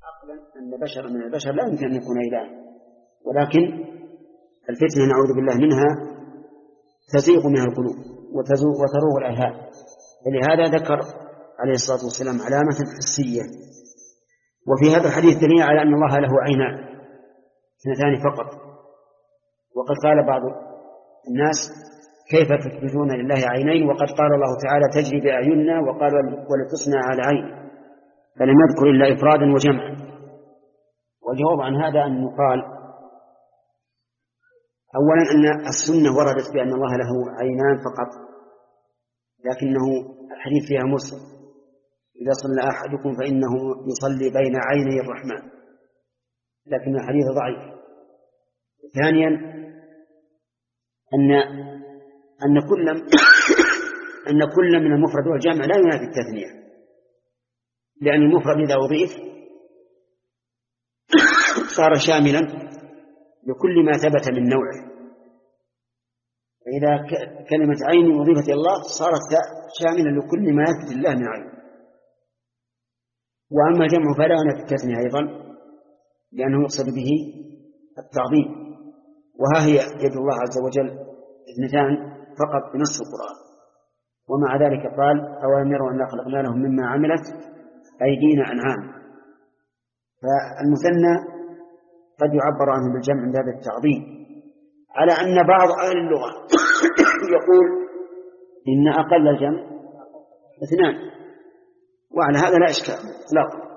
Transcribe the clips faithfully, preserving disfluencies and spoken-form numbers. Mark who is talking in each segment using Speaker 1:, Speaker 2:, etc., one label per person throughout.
Speaker 1: أن بشر من البشر لا يمكن أن يكون إله، ولكن الفتنة نعوذ بالله منها تزيغ منها القلوب وتروغ الأذهان، ولهذا ذكر عليه الصلاة والسلام علامة حسية. وفي هذا الحديث دليل على أن الله له عينان اثنتان فقط. وقد قال بعض الناس كيف تثبتون لله عينين وقد قال الله تعالى تجري بأعيننا وقال ولتصنع على عين، فلم يذكر إلا إفرادا وجمعا. والجواب عن هذا أن يقال أولا أن السنة وردت بأن الله له عينان فقط، لكنه الحديث فيها مرسل، إذا صلى أحدكم فإنه يصلي بين عيني الرحمن، لكن الحديث ضعيف. ثانيا أن أن كل أن كل من المفرد والجمع لا ينافي التثنية، لأن المفرد إذا أضيف صار شاملا لكل ما ثبت من نوعه، فإذا كلمة عين أضيفت إلى الله صارت شاملا لكل ما يثبت الله من عين. وأما الجمع فلا ينافي التثنية أيضا، لأنه يقصد به التعظيم، وها هي يد الله عز وجل اثنتان فقط بنص القرآن. ومع ذلك قال أولم يروا أنا خلقنا لهم مما عملت أيدينا أنعام. فالمثنى قد يعبر عنه بالجمع من باب التعظيم، على أن بعض أهل اللغة يقول إن أقل الجمع اثنان، وعلى هذا لا إشكال إطلاقا.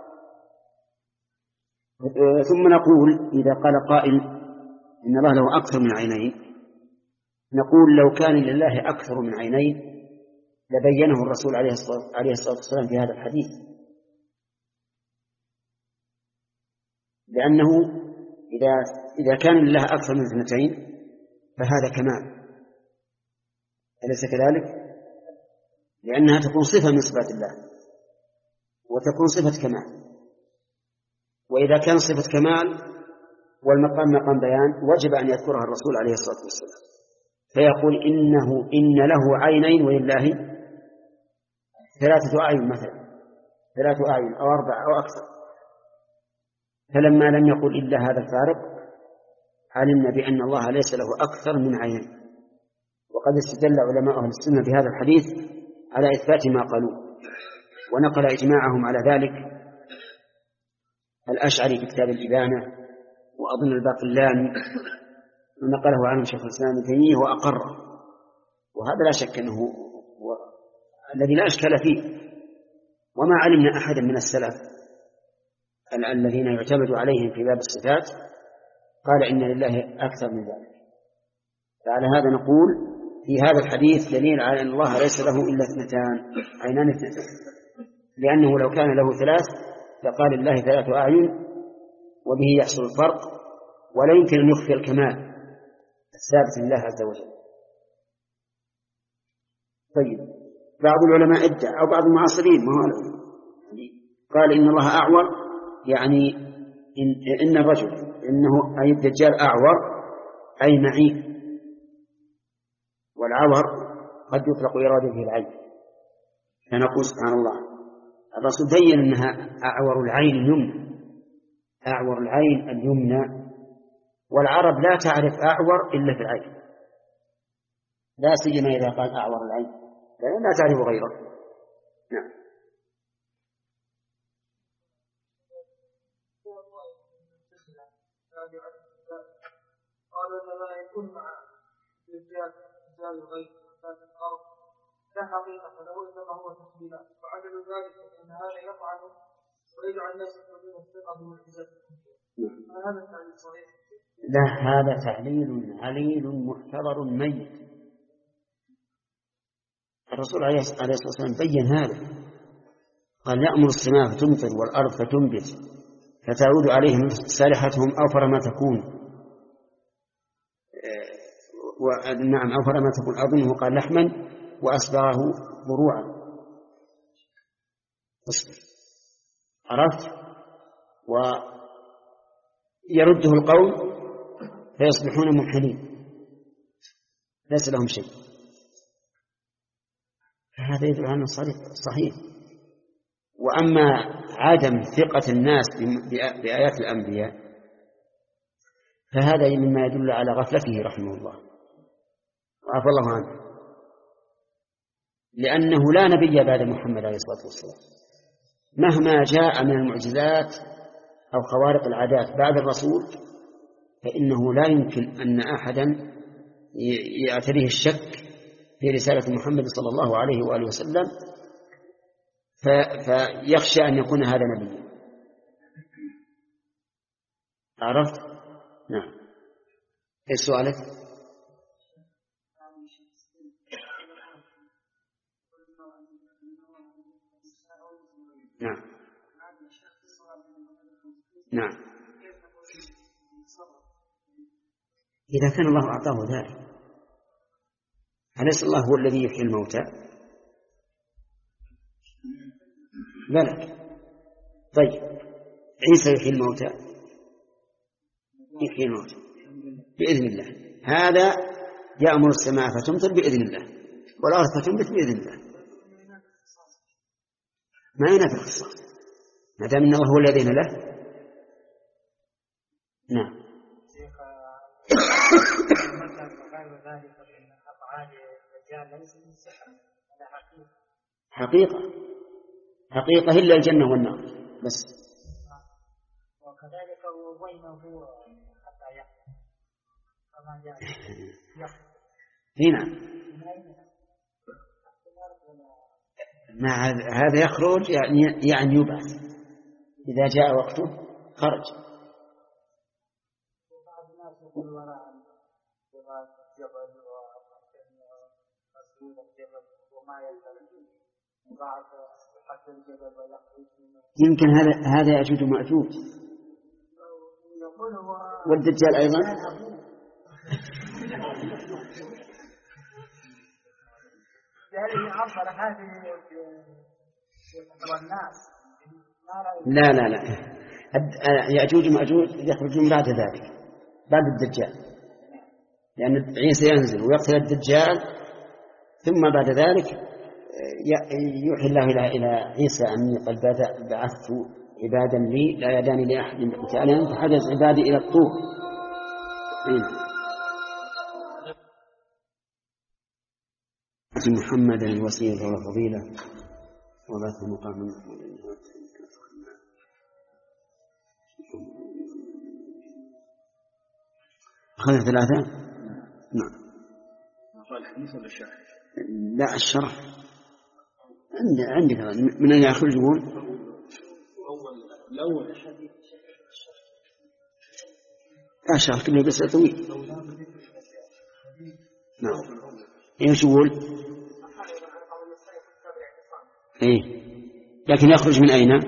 Speaker 1: ثم نقول إذا قال قائل إن الله له أكثر من عينين، نقول لو كان لله أكثر من عينين لبينه الرسول عليه الصلاة والسلام في هذا الحديث، لأنه إذا إذا كان لله أكثر من اثنتين فهذا كمال، أليس كذلك؟ لأنها تكون صفة من صفات الله وتكون صفة كمال، وإذا كان صفة كمال والمقام مقام بيان وجب أن يذكرها الرسول عليه الصلاة والسلام، فيقول إنه إن له عينين ولله ثلاثة أعين مثلا، ثلاثة أعين أو أربعة أو أكثر. فلما لم يقل إلا هذا الفارق علمنا بأن الله ليس له أكثر من عينين. وقد استدل علماء أهل السنة بهذا الحديث على إثبات ما قالوه، ونقل إجماعهم على ذلك الأشعري في كتاب الإبانة، وأظن الباقلاني نقله عنه شيخ الإسلام ابن تيمية وأقره، وهذا لا شك أنه الذي لا أشكال فيه. وما علمنا أحدا من السلف الذين يعتمد عليهم في باب الصفات قال إن لله أكثر من ذلك. فعلى هذا نقول في هذا الحديث دليل على أن الله ليس له إلا اثنتان، عينان اثنتان، لأنه لو كان له ثلاث لقال الله ثلاث أعين، وبه يحصل الفرق، ولا يمكن أن يخفي الكمال الثابت لله عز وجل. طيب، بعض العلماء ادعى أو بعض المعاصرين ما هو قال إن الله أعور، يعني إن, إن الرجل إنه أي الدجال أعور أي معيب، والعور قد يطلق إرادة به العين. فنقول سبحان الله الرسول بين أنها أعور العين اليمنى، أعور العين اليمنى، والعرب لا تعرف أعور إلا في العين، لا سيما إذا قال أعور العين لأن لا تعرف غيره. نعم.
Speaker 2: قالوا لا يكون مع الرجال رجال الغيب في الأرض لا حقيقة له إنما هو تخبيلات، وعدلوا ذلك أن هذا يطعن ويجعل الناس يقولون الثقة بالمعجزات الكبيرة. هذا التعليل صحيح؟
Speaker 1: لا، هذا تعليل عليل محتضر ميت. الرسول عليه الصلاة والسلام بين هذا، قال يأمر السماء فتمطر والأرض فتنبت فتعود عليهم سالحتهم أوفر ما تكون، ونعم أوفر ما تكون أظنه قال لحما وأصبغه ضروعا. عرفت؟ ويرده القوم فيصبحون منحنين ليس لهم شيء. هذا يدل على صحيح. وأما عدم ثقة الناس بآيات الأنبياء فهذا مما يدل على غفلته رحمه الله وعفى الله عنه، لأنه لا نبي بعد محمد عليه الصلاة والسلام، مهما جاء من المعجزات أو خوارق العادات بعد الرسول فإنه لا يمكن أن أحدا يعتريه الشك في رسالة محمد صلى الله عليه وآله وسلم فيخشى أن يكون هذا نبي. عرفت؟ نعم. ايش سؤالك؟ نعم نعم. إذا كان الله أعطاه ذلك، أليس الله هو الذي يحيي الموتى؟ بلى. طيب عيسى يحيي الموتى؟ يحيي الموتى بإذن الله. هذا يأمر السماء فتمطر بإذن الله والأرض فتنبت بإذن الله، ما ينافي الخصاص ما دام أن الله هو الذي له. نعم. حقيقة حقيقة إلا الجنة والنار بس.
Speaker 2: وكذلك وبينه حتى يحكم كما جاء
Speaker 1: هنا مع هذا يخرج يعني يعني يبعث إذا جاء وقته خرج.
Speaker 2: وبعض الناس يقول وراء الجبل ومسؤول الجبل وما يلتزم وبعد حتى الجبل ويخرج.
Speaker 1: يمكن هذا هذا يأجوج ومأجوج والدجال أيضا. لا لا لا يأجوج ومأجوج يخرجون بعد ذلك بعد الدجال، لأن عيسى ينزل ويقتل الدجال ثم بعد ذلك يوحي الله إلى عيسى أني قد بعثت عبادا لي لا يداني لأحد بقتالهم فحدث عبادي إلى الطور. محمد الوسيلة والفضيلة وبعث مقام محمود. أخذ ثلاثة. نعم. لا الشرح عندي عندي من أين يخرج يقول
Speaker 3: الأول
Speaker 1: الشرح كله بس طويل. نعم. ايش يقول؟ ايه لكن يخرج من اين؟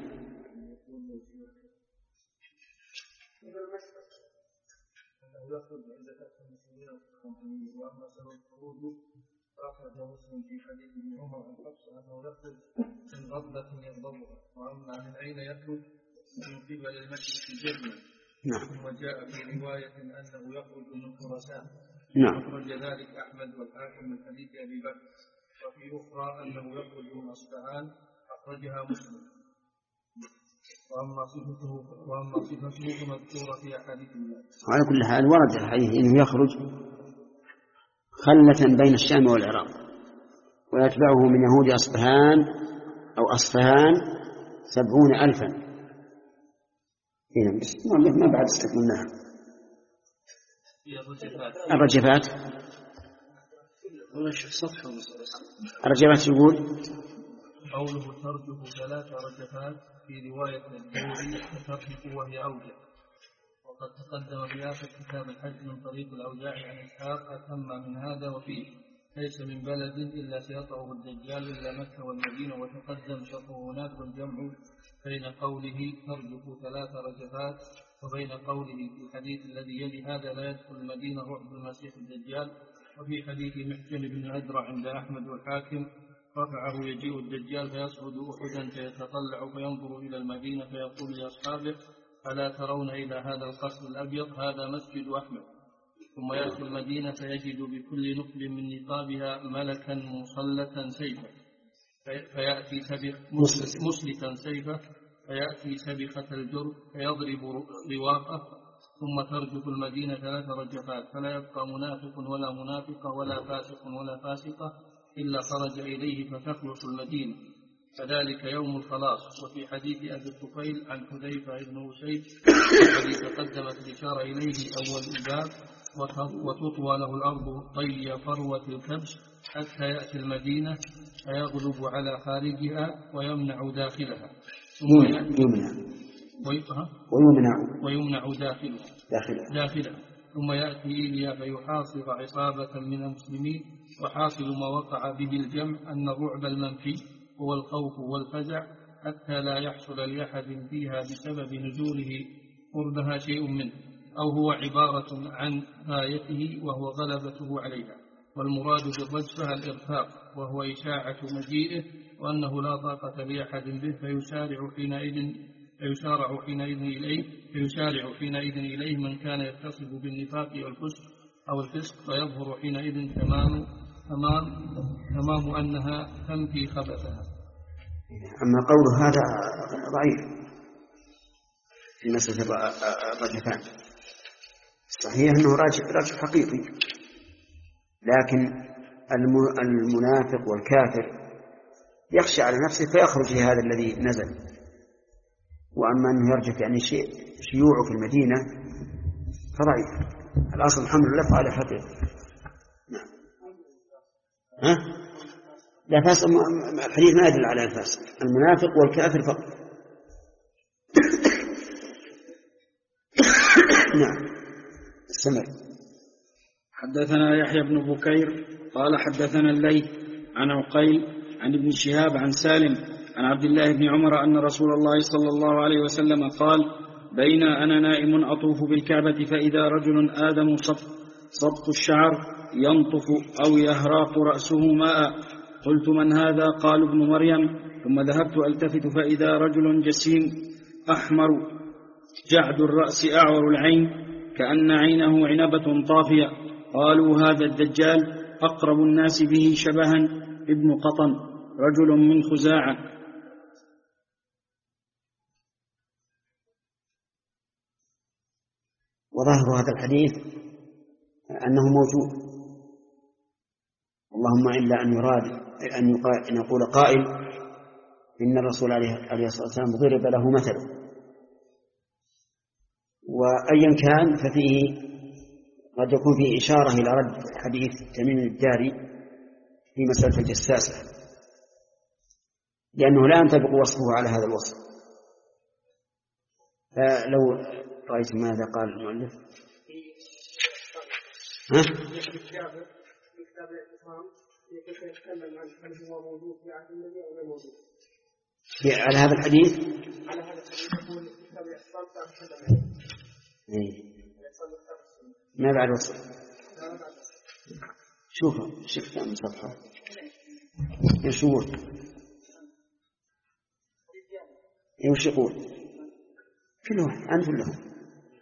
Speaker 3: أخرج مسلم في حديث ابن عمر عن حفص أنه يخرج من غضبة يغضبها، وأما من أين يخرج من قبل المشرق الجنة.
Speaker 1: نعم.
Speaker 3: وجاء في رواية أنه يخرج من خراسان.
Speaker 1: نعم.
Speaker 3: أخرج ذلك أحمد والحاكم من حديث أبي بكر. وفي أخرى أنه يخرج من أصفهان أخرجها مسلم. وأما صفته وأما صفته فمذكورة في أحاديث الله.
Speaker 1: على كل حال ورد الحديث إنه يخرج خلة بين الشام والعراق ويتبعه من يهود أصفهان أو أصفهان سبعون ألفا. إذن بس ما بعد استكملناها. الرجفات الرجفات يقول
Speaker 3: قوله ترجف ثلاث رجفات في رواية الدوري ترجف وهي أوجه. وقد تقدم في آخر كتاب الحج من طريق الأوزاعي عن إسحاق أتم من هذا وفيه ليس من بلد إلا سيطعه الدجال إلا مكة والمدينة. وتقدم شرحه هناك والجمع بين قوله ترجف ثلاث رجفات وبين قوله في الحديث الذي يلي هذا لا يدخل المدينة رعب المسيح الدجال. وفي حديث محجن بن أدرع عند أحمد والحاكم رفعه يجيء الدجال فيصعد أحدا فيتطلع فينظر إلى المدينة فيقول لأصحابه ألا ترون إلى هذا القصر الأبيض هذا مسجد أحمد. ثم يأتي المدينة فيجد بكل نقل من نقابها ملكا مصلة سيفا فيأتي سبق مسلكا سيفه فيأتي سبخة الجرب فيضرب رواقه ثم ترجف المدينة ثلاث رجفات فلا يبقى منافق ولا منافقة ولا فاسق ولا فاسقة إلا خرج إليه فتخلص المدينة فذلك يوم الخلاص. وفي حديث أبي الطفيل عن حذيفة بن أسيد الذي تقدمت الإشارة إليه أول الباب وتطوى له الأرض طي فروة الكبش حتى يأتي المدينة فيغلب على خارجها ويمنع داخلها ثم
Speaker 1: يمنع
Speaker 3: ويمنع ويمنع داخلها
Speaker 1: داخلها,
Speaker 3: داخلها. ثم يأتي إيليا فيحاصر عصابة من المسلمين وحاصل ما وقع به الجمع أن الرعب المنفي هو الخوف والفزع حتى لا يحصل لأحد فيها بسبب نزوله قربها شيء منه أو هو عبارة عن غايته وهو غلبته عليها. والمراد بالرجفة الإرفاق وهو إشاعة مجيئه وأنه لا طاقة لأحد به فيسارع حينئذ فيسارع حينئذ إليه فيسارع حينئذ إليه من كان يتصف بالنفاق والفسق أو الفسق فيظهر حينئذ تمام تمام تمام أنها تنفي خبثها.
Speaker 1: أما قول هذا ضعيف في مسألة الرجفان صحيح أنه رجف حقيقي لكن المنافق والكافر يخشى على نفسه فيخرج لهذا الذي نزل. وأما أنه يرجف يعني شيء شيوعه في المدينة فضعيف. الأصل الحمد لله على حقيقة. نعم. ها؟ لا فاسق الحديث ما يدل على الفاسق المنافق والكافر فقط. نعم. استمر.
Speaker 4: حدثنا يحيى بن بكير قال حدثنا الليث عن عقيل عن ابن شهاب عن سالم عن عبد الله بن عمر أن رسول الله صلى الله عليه وسلم قال بين أنا نائم أطوف بالكعبة فإذا رجل آدم سبط الشعر ينطف أو يهراق رأسه ماء قلت من هذا؟ قال ابن مريم. ثم ذهبت ألتفت فإذا رجل جسيم أحمر جعد الرأس أعور العين كأن عينه عنبة طافية. قالوا هذا الدجال أقرب الناس به شبها ابن قطن رجل من خزاعة.
Speaker 1: وظاهر هذا الحديث أنه موجود اللهم إلا أن يراد أن يقول قائل إن الرسول عليه الصلاة والسلام ضرب له مثل. وأيا كان ففيه قد يكون فيه إشارة إلى رد حديث تميم الداري في مسألة الجساسة لأنه لا ينطبق وصفه على هذا الوصف. فلو رأيت ماذا قال المؤلف ها؟ على هذا الحديث
Speaker 2: على هذا الحديث يقول كتاب الإحصان
Speaker 1: إيه. ما بعد وصف شوفوا شوف كم صفحة ايش يقول ايش يقول كلهم عن كلهم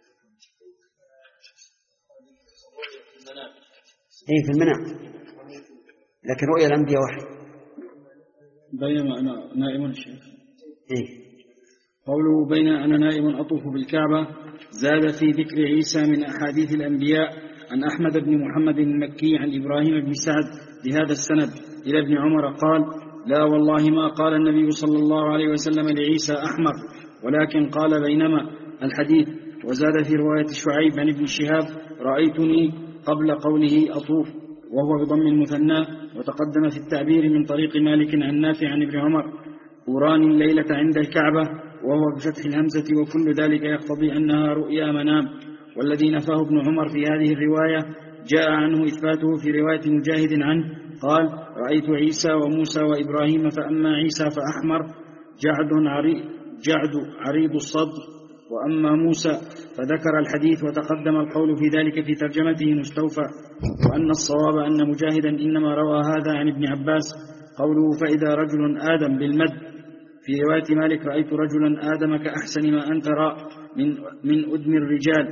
Speaker 1: ايه في المنام لكن رؤيا الأنبياء واحد.
Speaker 4: بينما أنا نائم الشيخ
Speaker 1: ايه
Speaker 4: قوله بين أنا نائم أطوف بالكعبة زاد في ذكر عيسى من أحاديث الأنبياء عن أحمد بن محمد المكي عن إبراهيم بن سعد بهذا السند إلى ابن عمر قال لا والله ما قال النبي صلى الله عليه وسلم لعيسى أحمر ولكن قال بينما الحديث. وزاد في رواية شعيب عن ابن شهاب رأيتني قبل قوله أطوف وهو بضم المثنى. وتقدم في التعبير من طريق مالك عن نافع عن ابن عمر أراني الليلة عند الكعبة وهو بفتح الهمزة وكل ذلك يقتضي أنها رؤيا منام. والذي نفاه ابن عمر في هذه الرواية جاء عنه إثباته في رواية مجاهد عنه قال رأيت عيسى وموسى وإبراهيم فأما عيسى فأحمر جعد عريض, جعد عريض الصدر وأما موسى فذكر الحديث. وتقدم القول في ذلك في ترجمته مستوفى. وأن الصواب أن مجاهدا إنما روى هذا عن ابن عباس. قوله فإذا رجل آدم بالمد في رواية مالك رأيت رجلا آدم كأحسن ما أنت رأى من, من أدم الرجال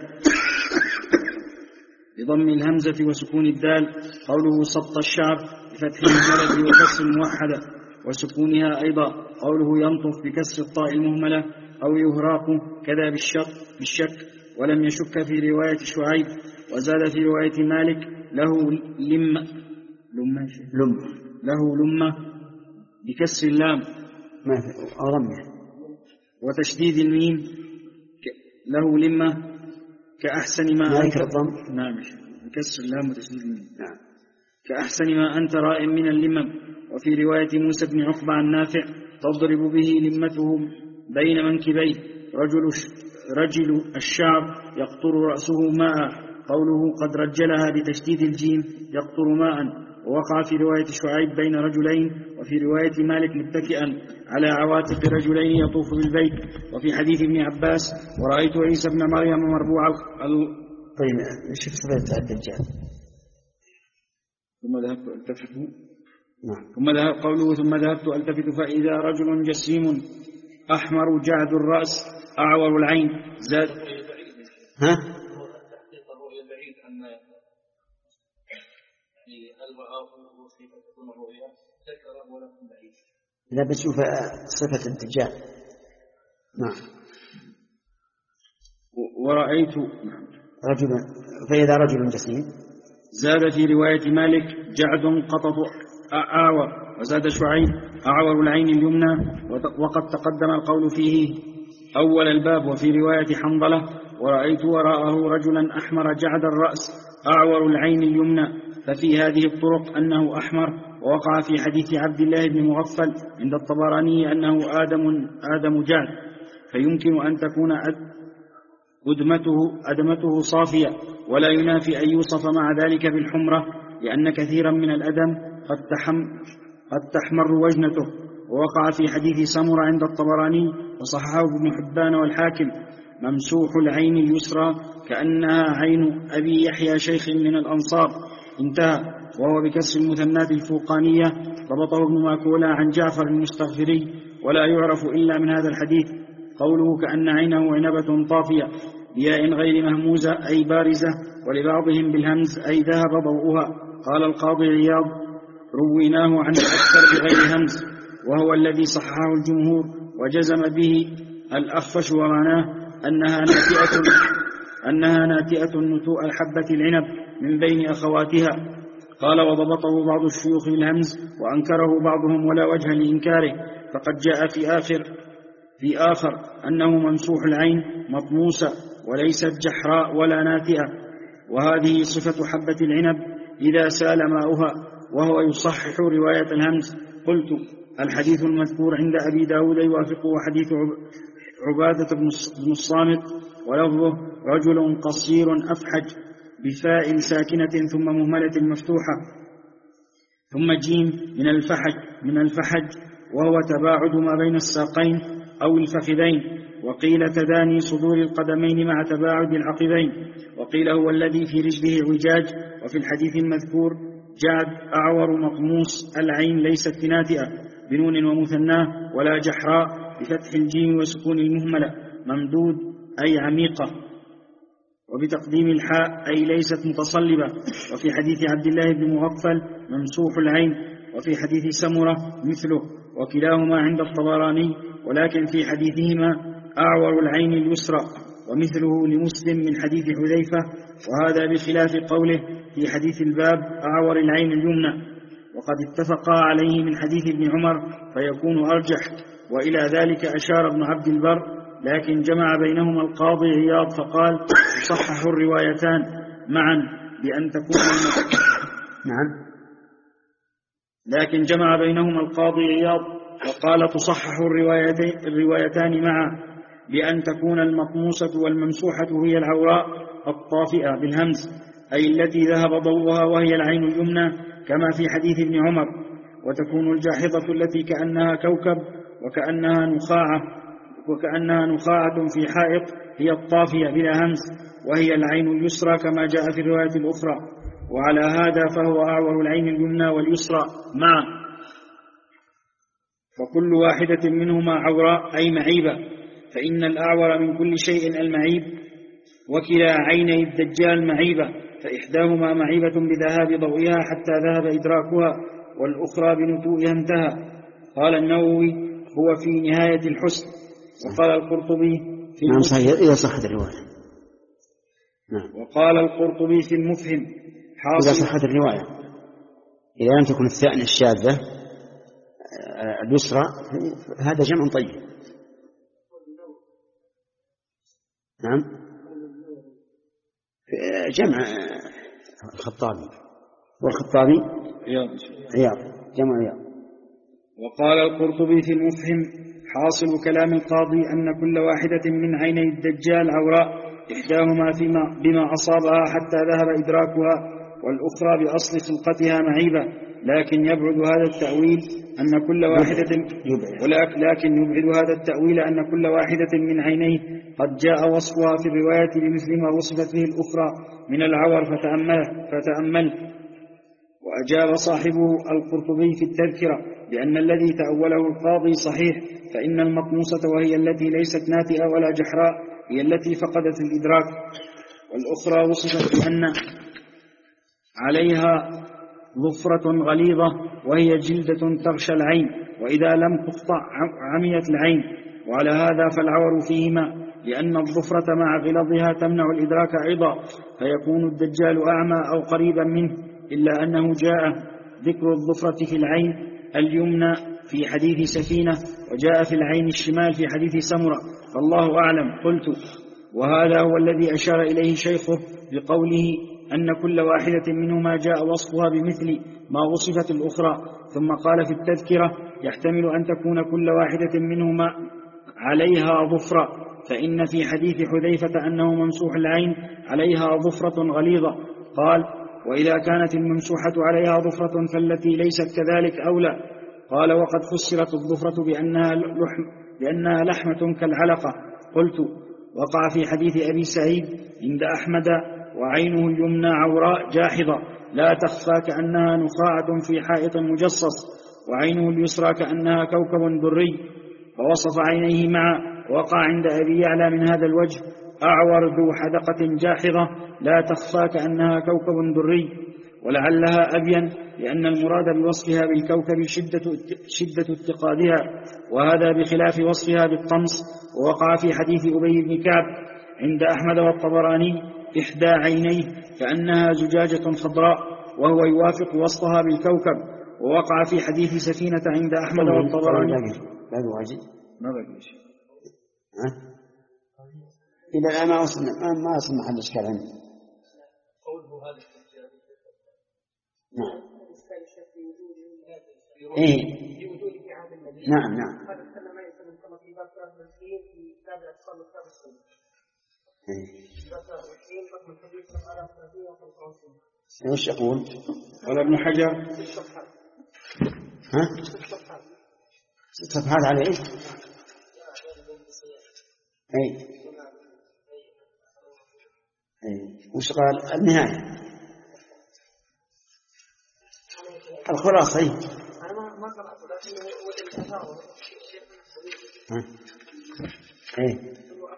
Speaker 4: بضم الهمزة وسكون الدال. قوله سبط الشعر بفتح المجرد وكسر الموحدة وسكونها أيضا. قوله ينطف بكسر الطاء المهملة أو يهراق كذا بالشك, بالشك ولم يشك في رواية شعيب. وزاد في رواية مالك له لم لم
Speaker 1: لم
Speaker 4: له لمة بكسر اللام
Speaker 1: ما في أرمي
Speaker 4: وتشديد الميم له لمة كأحسن ما
Speaker 1: ما
Speaker 4: أنت
Speaker 1: الضم.
Speaker 4: نعم بكسر اللام وتشديد الميم
Speaker 1: نعم.
Speaker 4: كأحسن ما أنت رائع من اللمم. وفي رواية موسى بن عقبة عن نافع تضرب به لمته بين منكبيه رجل, رجل الشعر يقطر رأسه ماء. قوله قد رجلها بتشديد الجيم يقطر ماء. ووقع في رواية شعيب بين رجلين. وفي رواية مالك متكئا على عواتق رجلين يطوف بالبيت. وفي حديث ابن عباس ورأيت عيسى بن مريم مربوع ال...
Speaker 1: طيب شوف صفة الدجال.
Speaker 4: ثم ذهبت ألتفت
Speaker 1: نعم.
Speaker 4: ثم ذهب قوله ثم ذهبت ألتفت فإذا رجل جسيم أحمر جعد الرأس أعور العين. زاد
Speaker 1: ها
Speaker 3: تحقيق الرؤية بعيد أن يعني الرأى وصفة تكون الرؤيا ذكر ولا بعيد.
Speaker 1: لا بس شوف صفة الدجال. نعم.
Speaker 4: ورأيت
Speaker 1: رجلا فإذا رجل جسيم.
Speaker 4: زاد في رواية مالك جعد قطط أعور. وزاد شعيب أعور العين اليمنى. وقد تقدم القول فيه أول الباب. وفي رواية حنظلة ورأيت وراءه رجلا أحمر جعد الرأس أعور العين اليمنى. ففي هذه الطرق أنه أحمر. ووقع في حديث عبد الله بن مغفل عند الطبراني أنه آدم, آدم جعد. فيمكن أن تكون أدمته, أدمته صافية ولا ينافي أن يوصف مع ذلك بالحمرة لأن كثيرا من الأدم قد, تحم قد تحمر وجنته. ووقع في حديث سمر عند الطبراني وصححه ابن حبان والحاكم ممسوح العين اليسرى كأنها عين أبي يحيى شيخ من الأنصار. انتهى. وهو بكسر المثنات الفوقانية. ضبطه ابن ماكولا عن جعفر المستغفري ولا يعرف إلا من هذا الحديث. قوله كأن عينه عنبة طافية بياء غير مهموزة أي بارزة. ولبعضهم بالهمز أي ذهب ضوءها. قال القاضي عياض رويناه عن الأكثر بغير همز وهو الذي صححه الجمهور وجزم به الأخفش ومعناه أنها ناتئة, أنها ناتئة نتوء حبة العنب من بين أخواتها. قال وضبطه بعض الشيوخ بالهمز وأنكره بعضهم ولا وجه لإنكاره. فقد جاء في آخر في آخر أنه ممسوح العين مطموسة وليست جحراء ولا ناتئة. وهذه صفة حبة العنب إذا سال ماؤها وهو يصحح رواية الهمز. قلت الحديث المذكور عند أبي داود يوافقه حديث عبادة بن الصامت ولفظه رجل قصير أفحج بفاء ساكنة ثم مهملة مفتوحة ثم جيم من الفحج من الفحج وهو تباعد ما بين الساقين أو الفخذين. وقيل تداني صدور القدمين مع تباعد العقبين. وقيل هو الذي في رجله عجاج. وفي الحديث المذكور جعد أعور مقموس العين ليست ناتئة بنون ومثناه ولا جحراء بفتح الجيم وسكون المهملة ممدود أي عميقة وبتقديم الحاء أي ليست متصلبة. وفي حديث عبد الله بن مغفل ممسوح العين. وفي حديث سمرة مثله وكلاهما عند الطبراني ولكن في حديثهما أعور العين اليسرى ومثله لمسلم من حديث حذيفة. وهذا بخلاف قوله في حديث الباب أعور العين اليمنى. وقد اتفقا عليه من حديث ابن عمر فيكون أرجح. وإلى ذلك أشار ابن عبد البر لكن جمع بينهما القاضي عياض فقال تصحح الروايتان معا بأن تكون
Speaker 1: نعم
Speaker 4: لكن جمع بينهما القاضي عياض وقال تصحح الروايتان معا بأن تكون المطموسة والممسوحة هي العوراء الطافئة بالهمز أي التي ذهب ضوءها وهي العين اليمنى كما في حديث ابن عمر. وتكون الجاحظة التي كأنها كوكب وكأنها نخاعة وكأنها نخاعة في حائط هي الطافية بلا همز وهي العين اليسرى كما جاء في الرواية الأخرى. وعلى هذا فهو أعور العين اليمنى واليسرى معا وكل واحدة منهما عوراء أي معيبة. فإن الأعور من كل شيء المعيب وكلا عيني الدجال معيبة فإحداهما معيبة بذهاب ضوئها حتى ذهب إدراكها والأخرى بنتوئها انتهى. قال النووي هو في نهاية الحسن. وقال القرطبي في
Speaker 1: نعم صحيح إذا صحت الرواية. نعم.
Speaker 4: وقال القرطبي في المفهم
Speaker 1: إذا صحت الرواية، إذا لم تكن الثانية الشاذة اليسرى هذا جمع طيب. نعم جمع الخطابي والخطابي
Speaker 4: عياض
Speaker 1: عياض جمع عياض.
Speaker 4: وقال القرطبي في المفهم حاصل كلام القاضي أن كل واحدة من عيني الدجال عوراء، إحداهما فيما بما أصابها حتى ذهب إدراكها، والأخرى بأصل خلقتها معيبة. لكن يبعد هذا التأويل أن كل واحدة ولكن يبعد هذا التأويل أن كل واحدة من عينيه قد جاء وصفها في الرواية بمثل ما وصفت به الأخرى من العور فتأمل, فتأمل. وأجاب صاحبه القرطبي في التذكرة بأن الذي تأوله القاضي صحيح، فإن المطموسة وهي التي ليست ناتئة ولا جحراء هي التي فقدت الإدراك، والأخرى وصفت بأن عليها ظفرة غليظة وهي جلدة تغشى العين، وإذا لم تقطع عميت العين. وعلى هذا فالعور فيهما، لأن الظفرة مع غلظها تمنع الإدراك أيضا، فيكون الدجال أعمى أو قريبا منه، إلا أنه جاء ذكر الظفرة في العين اليمنى في حديث سفينة، وجاء في العين الشمال في حديث سمرة، فالله أعلم. قلت وهذا هو الذي أشار إليه شيخه بقوله أن كل واحدة منهما جاء وصفها بمثل ما وصفت الأخرى. ظفرا، ثم قال في التذكرة: يحتمل أن تكون كل واحدة منهما عليها ظفرة، فإن في حديث حذيفة أنه ممسوح العين عليها ظفرة غليظة. قال: وإذا كانت الممسوحة عليها ظفرة فالتي ليست كذلك أولى. قال: وقد فسرت الظفرة بأنها لحم بأنها لحمة كالعلقة. قلت: وقع في حديث أبي سعيد عند أحمد: وعينه اليمنى عوراء جاحظة لا تخفى كأنها نخاعة في حائط مجصص، وعينه اليسرى كأنها كوكب دري، فوصف عينيه معا. وقع عند أبي يعلى من هذا الوجه: أعور ذو حدقة جاحظة لا تخفى كأنها كوكب دري، ولعلها أبين، لأن المراد بوصفها بالكوكب شدة, شدة اتقادها، وهذا بخلاف وصفها بالطمس. ووقع في حديث أبي بن كعب عند أحمد والطبراني: إحدى عينيه كأنها زجاجة خضراء، وهو يوافق وصفها بالكوكب. ووقع في حديث سفينة عند أحمد والطبراني.
Speaker 1: لا واجد
Speaker 4: ما بقي شيء.
Speaker 1: إلى الآن ما وصلنا ما وصل محل إشكال عندي.
Speaker 3: قوله هذا
Speaker 1: نعم. إيه. نعم نعم. ايش يقول؟
Speaker 4: قال ابن حجر:
Speaker 1: ها؟ ست صفحات على ايش؟ اي اي وش قال؟ النهاية الخلاصة. اي
Speaker 2: انا ما قرأت لكن وجد
Speaker 1: ها اي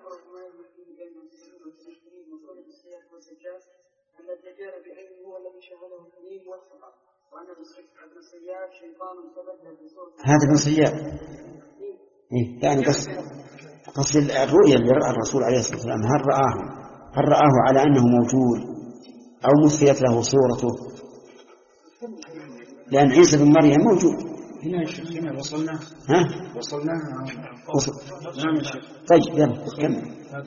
Speaker 2: أن الدجال بعينه هو الذي شغله الحليم والخطأ، وأن ابن الصياد شيطان تبدل بصوت
Speaker 1: هذا ابن صياد. إيه يعني قصد قصد الرؤيا اللي رأى الرسول عليه الصلاة والسلام، هل رآه هل رآه على أنه موجود أو مثلت له صورته؟ لأن عيسى بن مريم موجود.
Speaker 4: هنا يا شيخ، هنا وصلنا.
Speaker 1: ها؟
Speaker 4: وصلنا.
Speaker 1: وصل.
Speaker 4: نعم يا شيخ.
Speaker 1: طيب يلا كمل.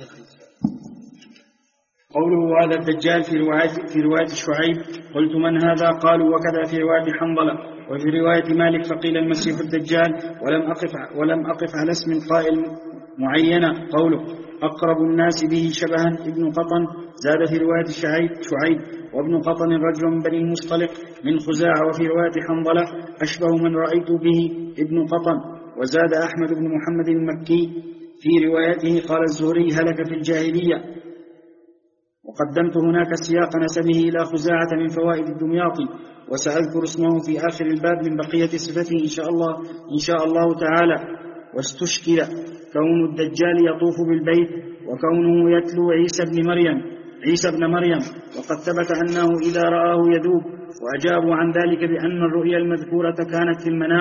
Speaker 4: قوله هذا الدجال في رواية في رواية شعيب: قلت من هذا؟ قالوا وكذا في رواية حنظلة. وفي رواية مالك فقيل المسيح الدجال، ولم أقف ولم أقف على اسم قائل معينة. قوله أقرب الناس به شبها ابن قطن. زاد في رواية شعيب شعيب وابن قطن رجل من بني المصطلق من خزاعة. وفي رواية حنظلة أشبه من رأيت به ابن قطن. وزاد أحمد بن محمد المكي في روايته: قال الزهري: هلك في الجاهلية. وقدمت هناك سياق نسبه إلى خزاعة من فوائد الدمياطي، وسأذكر اسمه في آخر الباب من بقية صفته إن شاء الله إن شاء الله تعالى. واستشكل كون الدجال يطوف بالبيت، وكونه يتلو عيسى بن مريم عيسى بن مريم وقد ثبت أنه إذا رآه يذوب. وأجابوا عن ذلك بأن الرؤيا المذكورة كانت في المنام،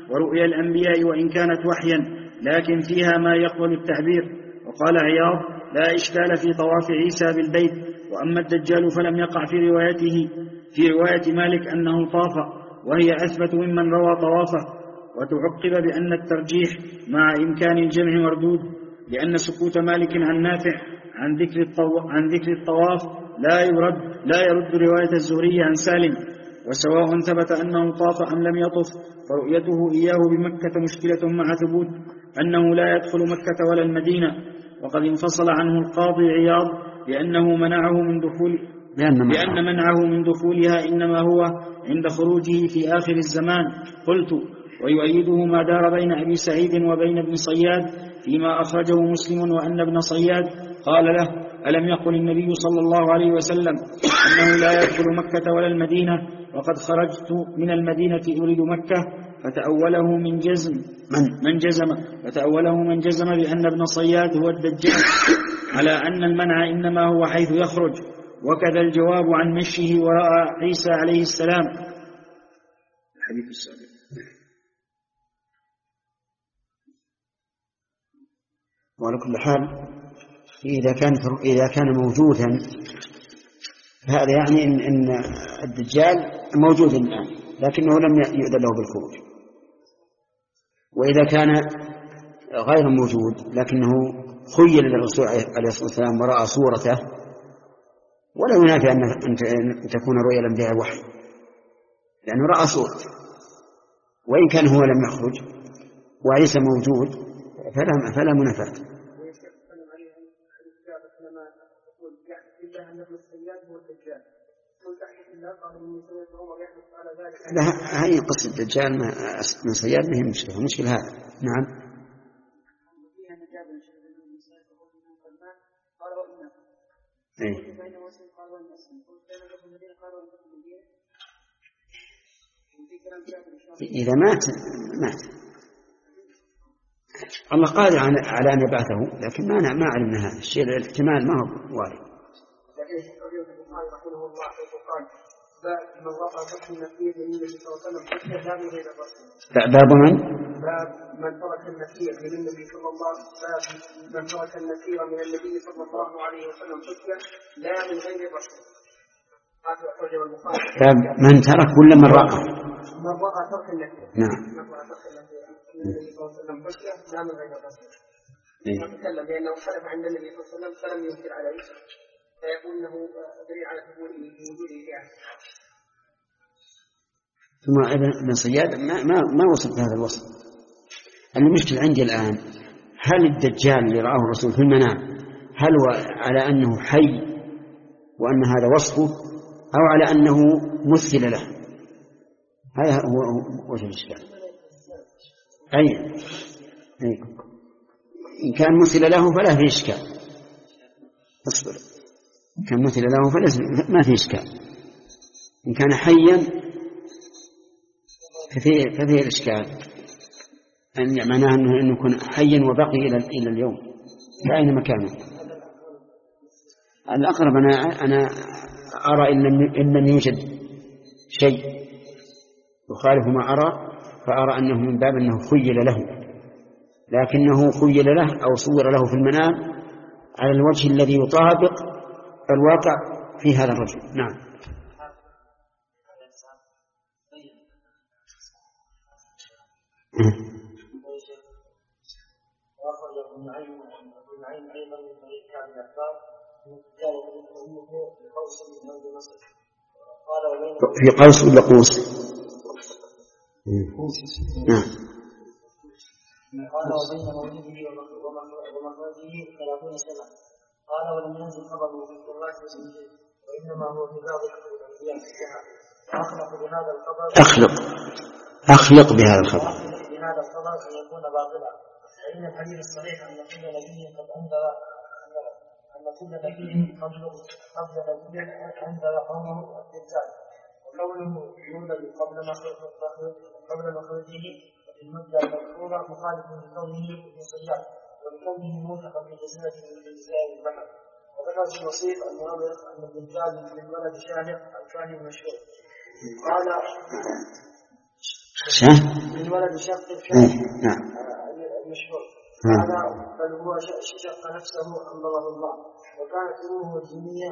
Speaker 4: ورؤيا الأنبياء وإن كانت وحيا لكن فيها ما يقبل التعبير. وقال عياض: لا إشكال في طواف عيسى بالبيت. وأما الدجال فلم يقع في روايته في رواية مالك أنه طاف، وهي أثبت ممن روى طوافه. وتعقب بأن الترجيح مع إمكان الجمع مردود، لأن سكوت مالك عن نافع عن ذكر الطواف, عن ذكر الطواف لا يرد لا يرد رواية الزهري عن سالم. وسواء ثبت أنه طاف أم لم يطف، فرؤيته إياه بمكة مشكلة مع ثبوت أنه لا يدخل مكة ولا المدينة. وقد انفصل عنه القاضي عياض لأنه منعه من دخول لأن منعه من دخولها إنما هو عند خروجه في آخر الزمان. قلت: ويؤيده ما دار بين أبي سعيد وبين ابن صياد فيما أخرجه مسلم، وأن ابن صياد قال له: ألم يقل النبي صلى الله عليه وسلم أنه لا يدخل مكة ولا المدينة؟ وقد خرجت من المدينة أريد مكة. فتأوله من جزم من, من جزم فتأوله من جزم بأن ابن صياد هو الدجال، على أن المنع إنما هو حيث يخرج. وكذا الجواب عن مشيه وراء عيسى عليه السلام. الحديث السابق.
Speaker 1: وعلى كل حال إذا كان إذا كان موجودا هذا يعني إن, إن الدجال موجود الآن لكنه لم يؤذن له بالخروج. وإذا كان غير موجود لكنه خيل للرسول عليه الصلاة والسلام ورأى صورته، ولا ينافي أن تكون رؤيا الأنبياء وحي، لأنه رأى صورته. وإن كان هو لم يخرج وعيسى موجود فلا, فلا منافاة. لا، هاي قصة الدجال من صياد ما هي مشكلة. مشكلة هذا. نعم. إيه؟ إذا مات مات الله قادر على أن يبعثه، لكن ما ما علمنا هذا الشيء. الاحتمال ما هو وارد. باب من؟
Speaker 2: باب من ترك النكير من النبي صلى الله باب من ترك النكير من النبي صلى الله عليه وسلم حجة لا من غير بصر.
Speaker 1: باب من ترك كل من رأى
Speaker 2: من رأى ترك النكير.
Speaker 1: نعم.
Speaker 2: من رأى ترك النكير من النبي صلى الله عليه وسلم حجة لا من غير بصر. نتكلم لأنه خلف عند النبي صلى الله عليه وسلم فلم ينكر عليه، فيكون له دليل على وجوده يعني.
Speaker 1: ثم ابن صياد ما ما ما وصف هذا الوصف. المشكلة عندي الآن، هل الدجال اللي رآه الرسول في المنام هل هو على أنه حي وأن هذا وصفه، أو على أنه مثل له؟ هذا هو وجه الإشكال. أي أي إن كان مثل له فلا في إشكال. اصبر. إن كان مثل له فلا ما في إشكال. إن كان حيا ففيه ففيه الإشكال، أن معناه أنه يكون حيا وبقي إلى إلى اليوم، فأين مكانه؟ الأقرب أنا أنا أرى إن إن لم يوجد شيء يخالف ما أرى، فأرى أنه من باب أنه خيل له، لكنه خيل له أو صور له في المنام على الوجه الذي يطابق الواقع في هذا الرجل. نعم. في قوس ولا قوس؟ نعم.
Speaker 5: قال وبين مولده ومخرجه ثلاثون سنة. قال ولم ينزل خبره في التوراة والإنجيل، وإنما هو في بعض الأنبياء فيها. فأخلق بهذا الخبر
Speaker 1: أخلق أخلق بهذا الخبر
Speaker 5: بهذا الخبر أن يكون باطلا. فإن الحديث الصحيح أن كل نبي قد أنذر أن كل نبي قبل قبل نبي أنذر قومه الدجال، وقوله يولد قبل قبل مخرجه في المدة المذكورة مخالف لقوله ابن صياد ولكونه موثقا بجزيرة من أجزاء البحر. وذكر في الوصيف المؤرخ أن الدجال من ولد شاهق الكاهن المشهور. قال
Speaker 1: شاه؟
Speaker 5: من ولد شقيق
Speaker 1: إيه. نعم.
Speaker 5: المشهور
Speaker 1: نعم.
Speaker 5: هذا بل هو شق نفسه أنظره الله وكانت أمه جنية.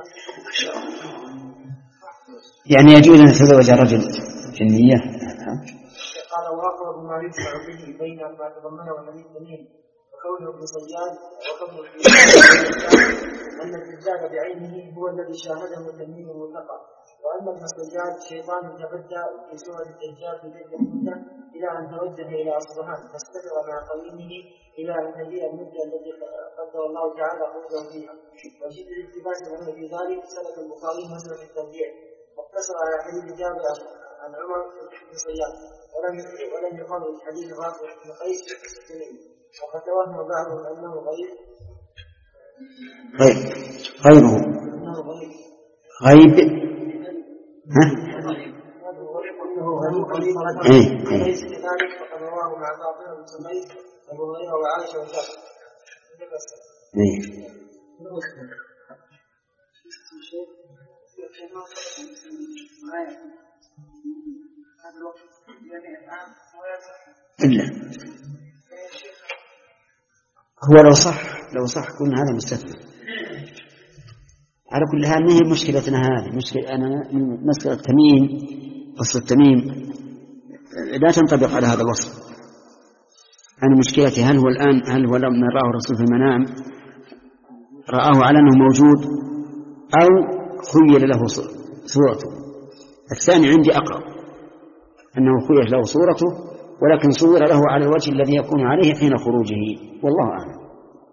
Speaker 1: يعني يجوز أن يتزوج رجل جنية.
Speaker 5: قال واقع بما يدفع به بين ما تضمنه النبي الكريم وكونه ابن صياد وكونه ابن أن الدجال بعينه هو الذي شاهده تنين الملتقى وأن ابن صياد شيطان تبدى في سورة الدجال في تلك المدة إلى أن توجه إلى أصبهان فاستمر مع قويمه إلى أن تجيء المدة التي قدر الله تعالى خروجه فيها. وجد الالتباس عنه في ذلك سلك البخاري مسلك الترجيع واقتصر على حديث جابر عن عمر بن صياد ولم ولم يقرر حديث رافع بن قيس السنين وقد توهم بعضهم أنه غير
Speaker 1: غير غيره
Speaker 5: أنه غير
Speaker 1: غيب. ها؟
Speaker 5: أنه غريب غريب
Speaker 1: إيه.
Speaker 5: وليس كذلك فقد رواه مع فاطمة بن سمية أبو هريرة وعائشة وجابر.
Speaker 1: إيه. إلا هو لو صح لو صح كنا هذا مستثنى. على كل حال ما هي مشكلتنا هذه مشكلة أنا مسألة التميم قصة التميم لا تنطبق على هذا الوصف. أنا مشكلتي هل هو الآن هل هو لما رآه الرسول في المنام رآه على أنه موجود أو خيل له صورته. الثاني عندي أقرب أنه خيل له صورته ولكن صور له على الوجه الذي يكون عليه حين خروجه والله أعلم.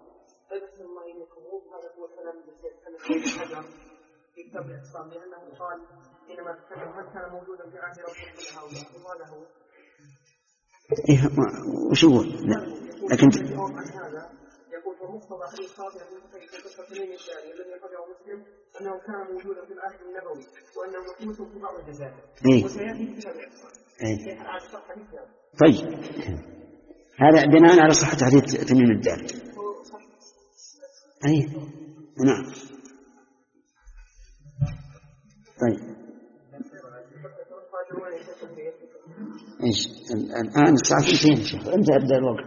Speaker 2: لأنه قال حينما تكلم هل كان موجودا في عهد رسول الله وقال هو
Speaker 1: إيه وش يقول؟ لا لكن
Speaker 2: عن هذا يقول فمقتضى حديث خاطئ في قصة تميم الداري الذي أخرجه مسلم أنه كان موجودا في العهد النبوي وأنه محدوث في بعض الجزائر وسيأتي في كتاب الإحصاء.
Speaker 1: طيب هذا بناء على صحة حديث تميم الداري. أي نعم. طيب إيش الآن الساعة اثنين يا شيخ أنت أبدأ الوقت.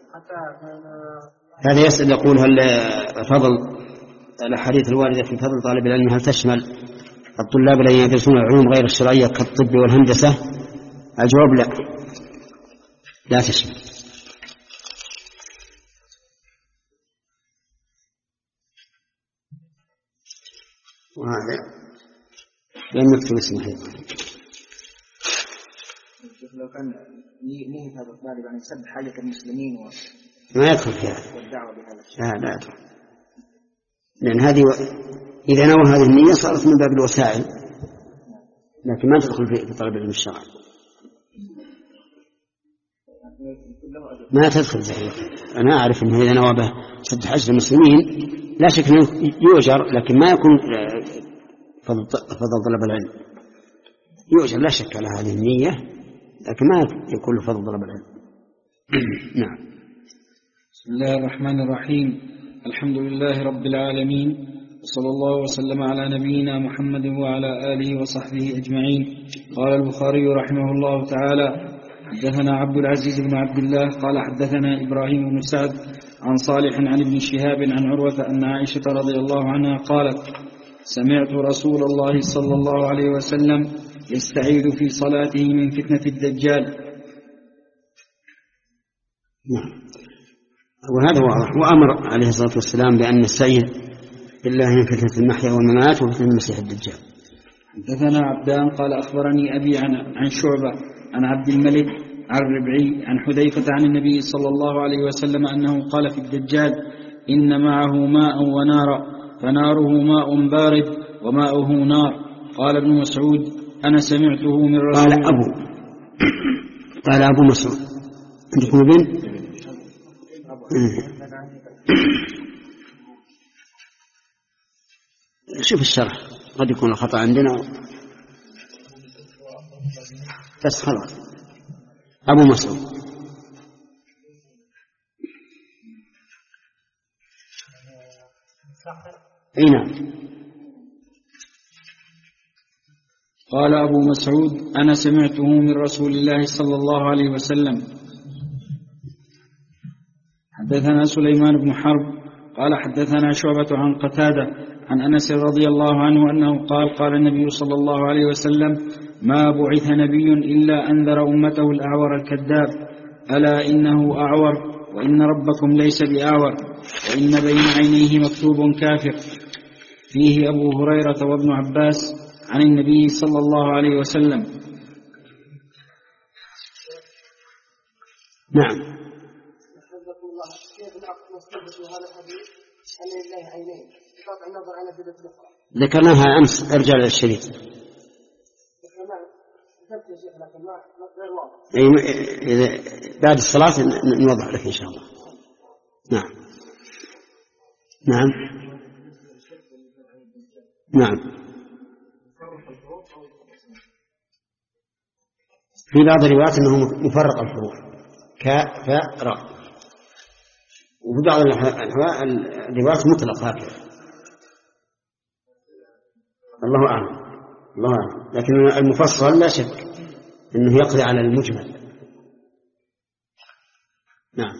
Speaker 1: هذا يسأل يقول هل فضل الأحاديث الواردة في فضل طالب العلم هل تشمل الطلاب الذين يدرسون العلوم غير الشرعية كالطب والهندسة؟ الجواب لا لا تشمل. وهذا لم يكتب اسمه أيضا.
Speaker 6: لو كان نية هذا الطالب أن يسد حاجة المسلمين و...
Speaker 1: ما يدخل فيها
Speaker 6: والدعوة بهذا الشيء.
Speaker 1: لا لا يدخل لأن هذه و... إذا نوى هذه النية صارت من باب الوسائل لكن ما تدخل في طلب العلم الشرعي ما تدخل فيه. أنا أعرف أنه إذا نوى به سد حاجة المسلمين لا شك أنه يؤجر لكن ما يكون فضل طلب العلم يؤجر لا شك على هذه النية لكن ما يكون فضل طلب العلم. نعم.
Speaker 4: بسم الله الرحمن الرحيم. الحمد لله رب العالمين وصلى الله وسلم على نبينا محمد وعلى آله وصحبه أجمعين. قال البخاري رحمه الله تعالى حدثنا عبد العزيز بن عبد الله قال حدثنا إبراهيم بن سعد عن صالح عن ابن شهاب عن عروة أن عائشة رضي الله عنها قالت سمعت رسول الله صلى الله عليه وسلم يستعيذ في صلاته من فتنة الدجال.
Speaker 1: نعم. وهذا واضح. وأمر عليه الصلاة والسلام بأن نستعيذ بالله من فتنة المحيا والممات وفتنة المسيح الدجال.
Speaker 4: حدثنا عبدان قال أخبرني أبي عن, عن شعبة عن عبد الملك عن ربعي عن حذيفة عن النبي صلى الله عليه وسلم أنه قال في الدجال إن معه ماء ونار فناره ماء بارد وماؤه نار. قال ابن مسعود أنا سمعته من رسول
Speaker 1: قال أبو قال أبو مسعود عندكم ابن شوف الشرح قد يكون الخطأ عندنا بس خلاص. أبو مسعود اي نعم
Speaker 4: قال أبو مسعود: أنا سمعته من رسول الله صلى الله عليه وسلم. حدثنا سليمان بن حرب قال حدثنا شعبة عن قتادة عن أنس رضي الله عنه أنه قال: قال النبي صلى الله عليه وسلم: ما بعث نبي إلا أنذر أمته الأعور الكذاب، ألا إنه أعور وإن ربكم ليس بأعور وإن بين عينيه مكتوب كافر. فيه أبو هريرة وابن عباس عن النبي صلى الله عليه وسلم.
Speaker 1: نعم. ذكرناها أمس، أرجع للشريط. بعد الصلاة نوضح لك إن شاء الله. نعم نعم نعم. في بعض الروايات أنه مفرق الحروف كاء فاء راء، وفي بعض الروايات مطلق هكذا. الله أعلم الله أعلم، لكن المفصل لا شك أنه يقضي على المجمل. نعم.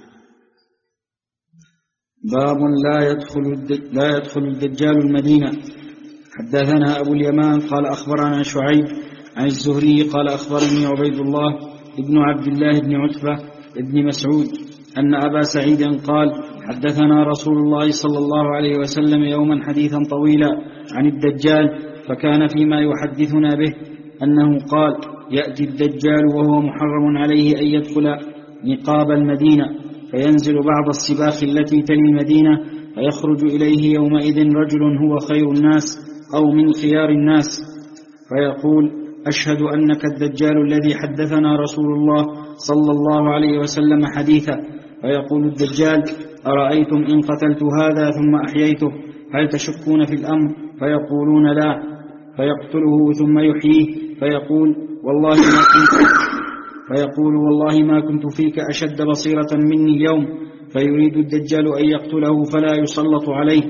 Speaker 4: باب لا يدخل لا يدخل الدجال المدينة. حدثنا أبو اليمان قال أخبرنا شعيب عن الزهري قال أخبرني عبيد الله ابن عبد الله بن عتبة ابن مسعود أن أبا سعيد قال: حدثنا رسول الله صلى الله عليه وسلم يوما حديثا طويلا عن الدجال، فكان فيما يحدثنا به أنه قال: يأتي الدجال وهو محرم عليه أن يدخل نقاب المدينة، فينزل بعض السباخ التي تلي المدينة، فيخرج إليه يومئذ رجل هو خير الناس أو من خيار الناس، فيقول: أشهد أنك الدجال الذي حدثنا رسول الله صلى الله عليه وسلم حديثا. فيقول الدجال: أرأيتم إن قتلت هذا ثم أحييته هل تشكون في الأمر؟ فيقولون لا. فيقتله ثم يحييه، فيقول: والله ما كنت فيقول والله ما كنت فيك أشد بصيرة مني اليوم. فيريد الدجال أن يقتله فلا يسلط عليه.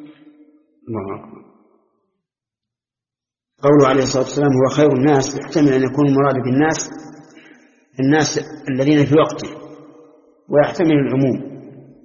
Speaker 1: قوله عليه الصلاة والسلام هو خير الناس يحتمل أن يكون المراد بالناس الناس الذين في وقته، ويحتمل العموم.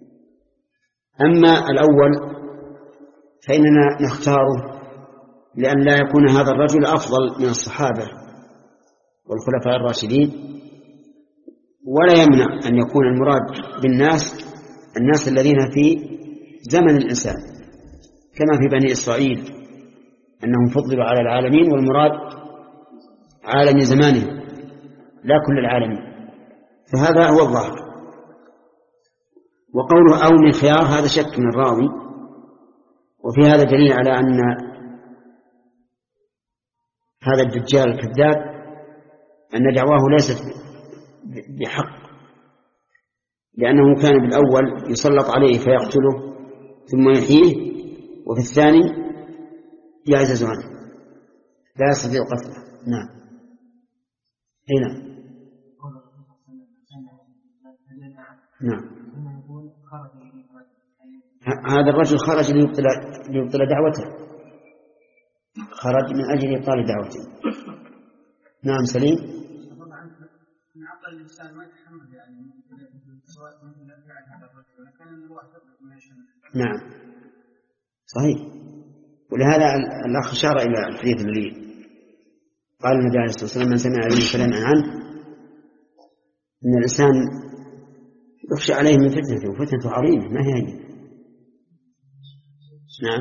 Speaker 1: أما الأول فإننا نختاره لأن لا يكون هذا الرجل أفضل من الصحابة والخلفاء الراشدين، ولا يمنع أن يكون المراد بالناس الناس الذين في زمن الإنسان، كما في بني إسرائيل أنهم فضلوا على العالمين، والمراد عالم زمانهم لا كل العالمين، فهذا هو الظاهر. وقوله أو من خيار هذا شك من الراوي، وفي هذا دليل على أن هذا الدجال الكذاب أن دعواه ليست بحق، لأنه كان بالأول يسلط عليه فيقتله ثم يحييه، وفي الثاني يعزز عنه لا يستطيع قتله. نعم. هنا نعم. هذا الرجل خرج ليبطل ليبطل دعوته، خرج من أجل إبطال دعوته. نعم سليم.
Speaker 2: من عقل الإنسان ما يتحمل يعني سواء من فعل هذا الرجل كان الواحد ما يشمل.
Speaker 1: نعم صحيح. ولهذا الأخ أشار إلى الحديث الذي قال النبي عليه الصلاة والسلام: من سمع به فلينأ عنه، إن الإنسان يخشى عليه من فتنته، وفتنته عظيمة ما هي هي. نعم.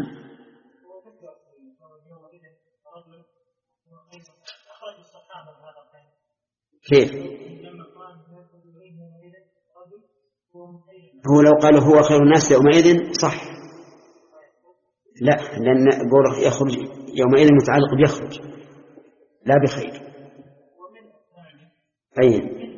Speaker 1: كيف؟ هو لو قال هو خير الناس يومئذ صح، لا، لأن قوله يخرج يومئذ متعلق بيخرج لا بخير. أي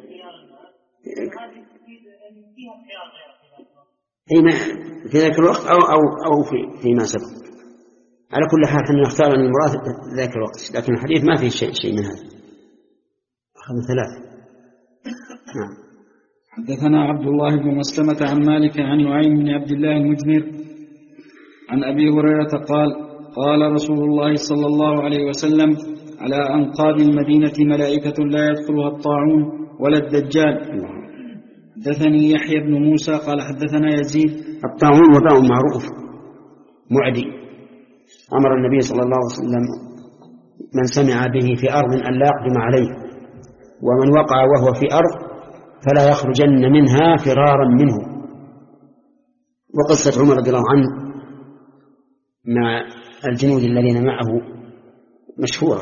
Speaker 1: أي في ذاك الوقت أو أو أو في فيما سبق. على كل حال حنا نختار أن المراد ذاك الوقت، لكن الحديث ما فيه شيء شيء من هذا. أخذ ثلاثة. نعم.
Speaker 4: حدثنا عبد الله بن مسلمة عن مالك عن نعيم بن عبد الله المجمر عن أبي هريرة قال: قال رسول الله صلى الله عليه وسلم: على أنقاض المدينة ملائكة لا يدخلها الطاعون ولا الدجال. حدثني يحيى بن موسى قال حدثنا يزيد.
Speaker 1: الطاعون وباء معروف معدي، أمر النبي صلى الله عليه وسلم من سمع به في أرض أن لا يقدم عليه، ومن وقع وهو في أرض فلا يخرجن منها فرارا منه. وقصة عمر رضي الله عنه مع الجنود الذين معه مشهورة.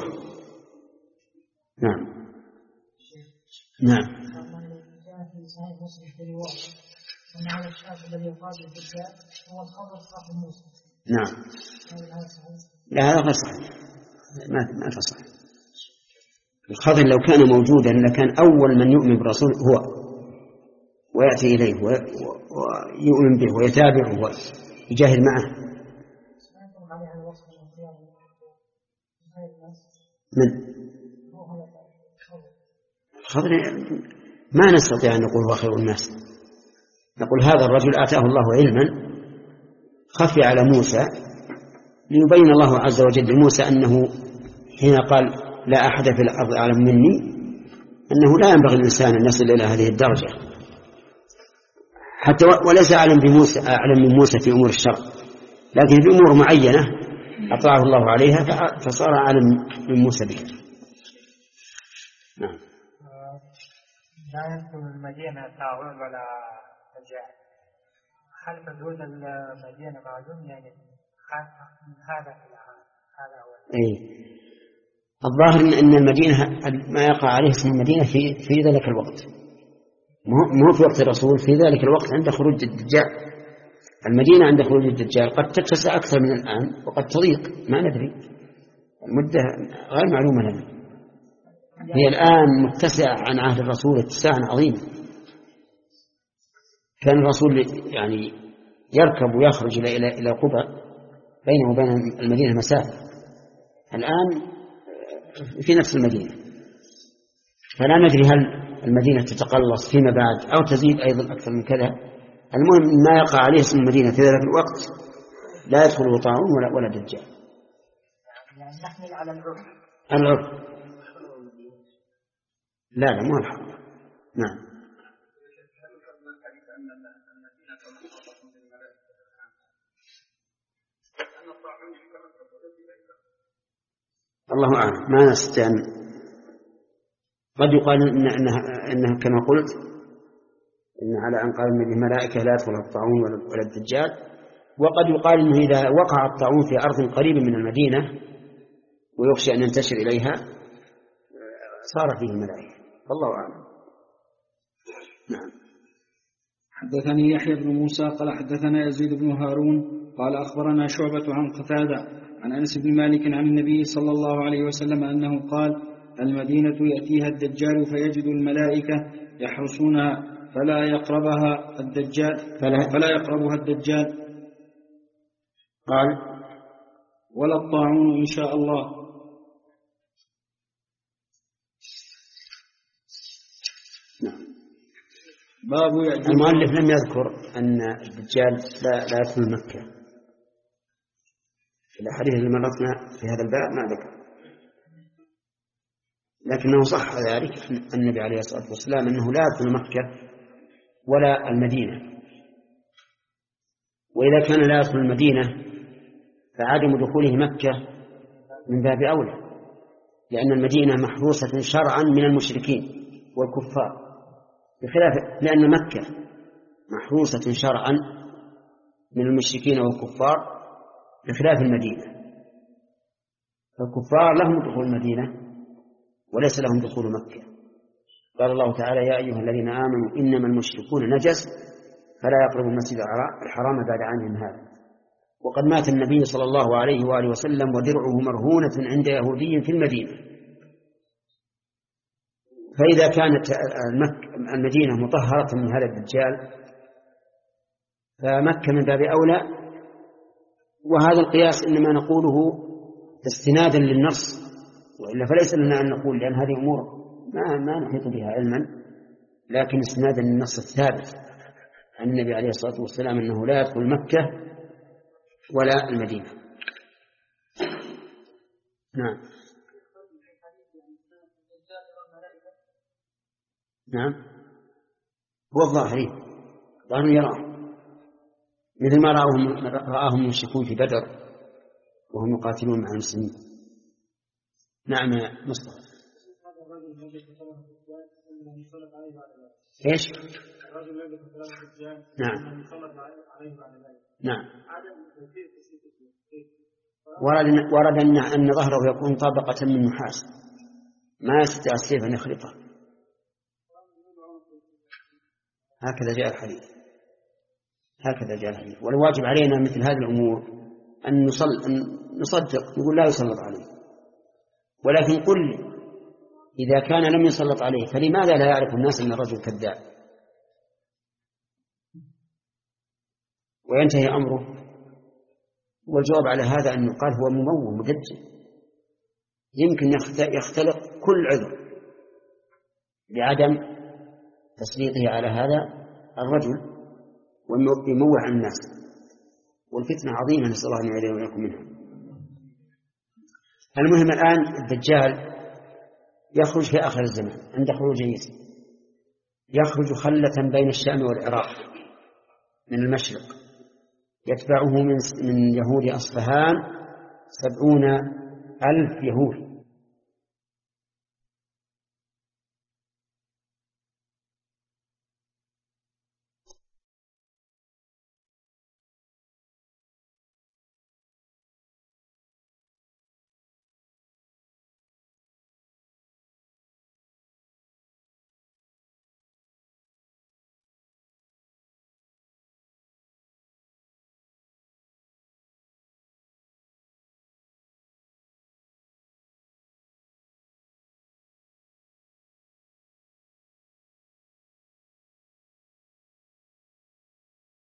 Speaker 1: نعم نعم. نعم. لا هذا غير صحيح، ما ما تصح. الخضر لو كان موجودا لكان أول من يؤمن بالرسول هو، ويأتي إليه ويؤمن به ويتابعه ويجاهد معه. من الخضر ما نستطيع أن نقول هو خير الناس، نقول هذا الرجل آتاه الله علما خفي على موسى ليبين الله عز وجل لموسى أنه حين قال لا أحد في الأرض أعلم مني أنه لا ينبغي الإنسان أن يصل إلى هذه الدرجة، حتى وليس أعلم بموسى أعلم من موسى في أمور الشرع، لكن في أمور معينة أطلعه الله عليها فصار أعلم من موسى بها. نعم.
Speaker 5: لا يدخل المدينة طاعون ولا دجال، هل حدود المدينة معلوم يعني من هذا إلى هذا هو؟
Speaker 1: إيه الظاهر أن المدينة ما يقع عليه اسم المدينة في في ذلك الوقت، مو في وقت الرسول، في ذلك الوقت عند خروج الدجال. المدينة عند خروج الدجال قد تتسع أكثر من الآن وقد تضيق، ما ندري، المدة غير معلومة لنا. هي الآن متسعة عن عهد الرسول اتساعا عظيما، كان الرسول يعني يركب ويخرج إلى إلى إلى قبى بينه وبين المدينة مسافة، الآن في نفس المدينة، فلا ندري هل المدينة تتقلص فيما بعد أو تزيد أيضا أكثر من كذا. المهم ما يقع عليه اسم المدينة في ذلك الوقت لا يدخله طاعون ولا ولا دجال.
Speaker 5: يعني نحمل على العرف.
Speaker 1: العرف لا لا مو الحق. نعم. الله أعلم، ما نستطيع. قد يقال إن إنها إنها كما قلت إن على أنقاض الملائكة لا يدخل الطاعون ولا الدجال، وقد يقال إنه إذا وقع الطاعون في أرض قريبة من المدينة ويخشى أن ينتشر إليها صار فيه الملائكة، والله أعلم. نعم.
Speaker 4: حدثني يحيى بن موسى قال حدثنا يزيد بن هارون قال أخبرنا شعبة عن قتادة عن أنس بن مالك عن النبي صلى الله عليه وسلم أنه قال المدينة يأتيها الدجال فيجد الملائكة يحرسونها فلا يقربها الدجال فلا, فلا يقربها الدجال.
Speaker 1: قال
Speaker 4: ولا الطاعون إن شاء الله.
Speaker 1: نعم.
Speaker 4: باب
Speaker 1: المؤلف لم يذكر أن الدجال لا, لا يدخل مكة، الأحاديث اللي مرتنا في هذا الباب ما ذكر، لكنه صح ذلك النبي عليه الصلاة والسلام أنه لا يدخل مكة ولا المدينة، وإذا كان لا يدخل المدينة فعدم دخوله مكة من باب أولى، لأن المدينة محروسة شرعا من المشركين والكفار، بخلاف لأن مكة محروسة شرعا من المشركين والكفار بخلاف المدينة. الكفار لهم دخول المدينة وليس لهم دخول مكة. قال الله تعالى يا أيها الذين آمنوا إنما المشركون نجس فلا يقربوا المسجد الحرام بعد عامهم هذا. وقد مات النبي صلى الله عليه وآله وسلم ودرعه مرهونة عند يهودي في المدينة، فإذا كانت المدينة مطهرة من هذا الدجال فمكة من باب أولى. وهذا القياس إنما نقوله استنادا للنص، وإلا فليس لنا أن نقول، لأن هذه أمور ما, ما نحيط بها علما، لكن استنادا للنص الثابت عن النبي عليه الصلاة والسلام أنه لا يدخل مكة ولا المدينة. نعم. نعم هو الظاهري ظاهر يراه مثل ما رآهم رآهم المشركون في بدر وهم يقاتلون مع المسلمين. نعم يا مصطفى. ايش؟ نعم نعم ورد ورد ان ظهره يكون طبقة من نحاس ما يستطيع السيف ان يخلطه، هكذا جاء الحديث هكذا جاء الحديث. والواجب علينا مثل هذه الامور ان نصل ان نصدق، نقول لا يسلط عليه، ولكن قل إذا كان لم يسلط عليه فلماذا لا يعرف الناس أن الرجل كذاب وينتهي أمره؟ والجواب على هذا أن يقال هو مموه مدجل، يمكن يختلق كل عذر بعدم تسليطه على هذا الرجل ويموه عن الناس، والفتنة عظيمة نسأل الله أن يعيذنا وإياكم منها. المهم الآن الدجال يخرج في آخر الزمان عند خروج عيسى، يخرج خلة بين الشام والعراق من المشرق، يتبعه من من يهود أصفهان سبعون ألف يهود